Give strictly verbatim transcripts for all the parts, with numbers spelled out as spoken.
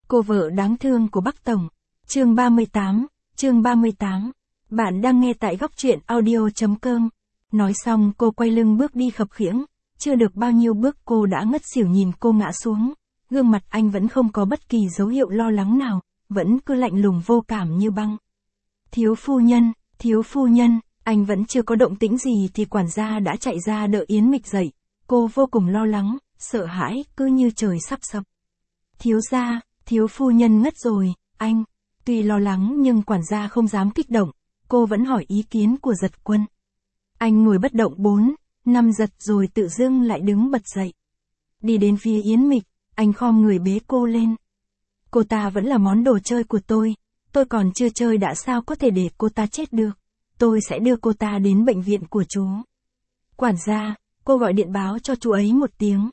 Cô vợ đáng thương của Bắc Tổng. Chương ba mươi tám, chương ba mươi tám. Bạn đang nghe tại góc truyện audio.com. Nói xong cô quay lưng bước đi khập khiễng, chưa được bao nhiêu bước cô đã ngất xỉu nhìn cô ngã xuống. Gương mặt anh vẫn không có bất kỳ dấu hiệu lo lắng nào, vẫn cứ lạnh lùng vô cảm như băng. Thiếu phu nhân, thiếu phu nhân, anh vẫn chưa có động tĩnh gì thì quản gia đã chạy ra đỡ Yến Mịch dậy. Cô vô cùng lo lắng, sợ hãi, cứ như trời sắp sập. Thiếu gia, thiếu phu nhân ngất rồi, anh. Tuy lo lắng nhưng quản gia không dám kích động, cô vẫn hỏi ý kiến của Giật Quân. Anh ngồi bất động bốn, năm giật rồi tự dưng lại đứng bật dậy. Đi đến phía Yến Mịch, anh khom người bế cô lên. Cô ta vẫn là món đồ chơi của tôi, tôi còn chưa chơi đã sao có thể để cô ta chết được. Tôi sẽ đưa cô ta đến bệnh viện của chú. Quản gia, cô gọi điện báo cho chú ấy một tiếng.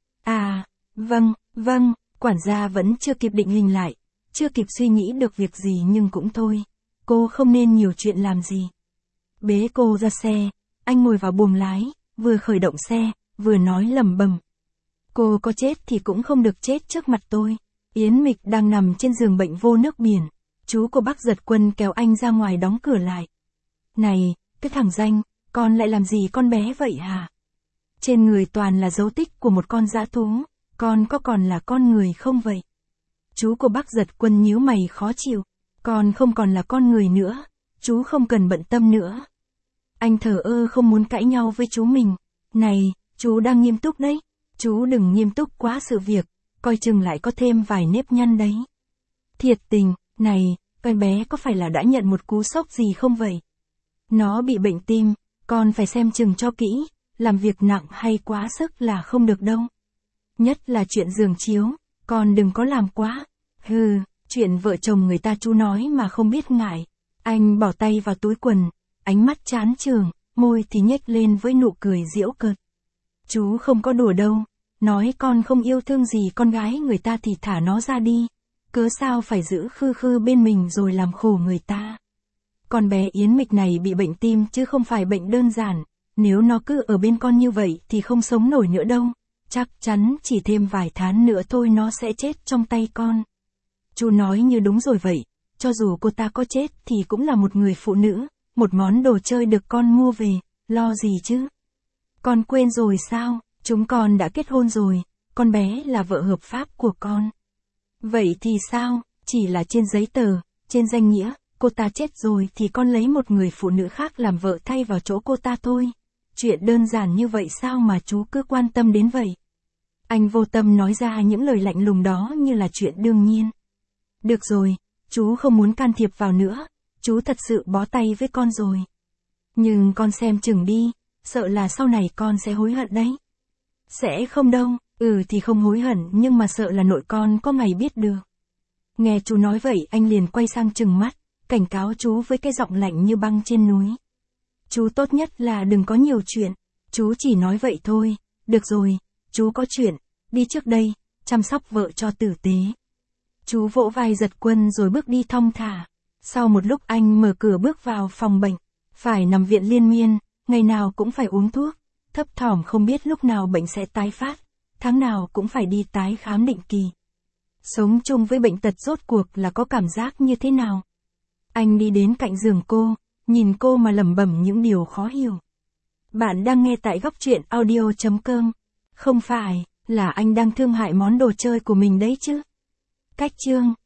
À, vâng, vâng, quản gia vẫn chưa kịp định hình lại, chưa kịp suy nghĩ được việc gì nhưng cũng thôi. Cô không nên nhiều chuyện làm gì. Bế cô ra xe, anh ngồi vào buồng lái, vừa khởi động xe, vừa nói lẩm bẩm. Cô có chết thì cũng không được chết trước mặt tôi. Yến Mịch đang nằm trên giường bệnh vô nước biển. Chú của bác Giật Quân kéo anh ra ngoài đóng cửa lại. Này, cái thằng danh, con lại làm gì con bé vậy hả? Trên người toàn là dấu tích của một con dã thú, con có còn là con người không vậy? Chú của bác Giật Quân nhíu mày khó chịu. Con không còn là con người nữa, chú không cần bận tâm nữa. Anh thờ ơ không muốn cãi nhau với chú mình. Này, chú đang nghiêm túc đấy. Chú đừng nghiêm túc quá sự việc, coi chừng lại có thêm vài nếp nhăn đấy. Thiệt tình, này, con bé có phải là đã nhận một cú sốc gì không vậy? Nó bị bệnh tim, con phải xem chừng cho kỹ, làm việc nặng hay quá sức là không được đâu. Nhất là chuyện giường chiếu, con đừng có làm quá. Hừ, chuyện vợ chồng người ta chú nói mà không biết ngại. Anh bỏ tay vào túi quần, ánh mắt chán chường, môi thì nhếch lên với nụ cười giễu cợt. Chú không có đùa đâu, nói con không yêu thương gì con gái người ta thì thả nó ra đi. Cớ sao phải giữ khư khư bên mình rồi làm khổ người ta. Con bé Yến Mịch này bị bệnh tim chứ không phải bệnh đơn giản, nếu nó cứ ở bên con như vậy thì không sống nổi nữa đâu. Chắc chắn chỉ thêm vài tháng nữa thôi nó sẽ chết trong tay con. Chú nói như đúng rồi vậy, cho dù cô ta có chết thì cũng là một người phụ nữ, một món đồ chơi được con mua về, lo gì chứ? Con quên rồi sao, chúng con đã kết hôn rồi, con bé là vợ hợp pháp của con. Vậy thì sao, chỉ là trên giấy tờ, trên danh nghĩa, cô ta chết rồi thì con lấy một người phụ nữ khác làm vợ thay vào chỗ cô ta thôi. Chuyện đơn giản như vậy sao mà chú cứ quan tâm đến vậy? Anh vô tâm nói ra những lời lạnh lùng đó như là chuyện đương nhiên. Được rồi, chú không muốn can thiệp vào nữa, chú thật sự bó tay với con rồi. Nhưng con xem chừng đi, sợ là sau này con sẽ hối hận đấy. Sẽ không đâu, ừ thì không hối hận nhưng mà sợ là nội con có ngày biết được. Nghe chú nói vậy anh liền quay sang trừng mắt, cảnh cáo chú với cái giọng lạnh như băng trên núi. Chú tốt nhất là đừng có nhiều chuyện, chú chỉ nói vậy thôi, được rồi, chú có chuyện, đi trước đây, chăm sóc vợ cho tử tế. Chú vỗ vai Giật Quân rồi bước đi thong thả. Sau một lúc anh mở cửa bước vào phòng bệnh, phải nằm viện liên miên, ngày nào cũng phải uống thuốc, thấp thỏm không biết lúc nào bệnh sẽ tái phát, tháng nào cũng phải đi tái khám định kỳ. Sống chung với bệnh tật rốt cuộc là có cảm giác như thế nào? Anh đi đến cạnh giường cô, nhìn cô mà lẩm bẩm những điều khó hiểu. Bạn đang nghe tại góc truyện audio.com. Không phải, là anh đang thương hại món đồ chơi của mình đấy chứ. Cách chương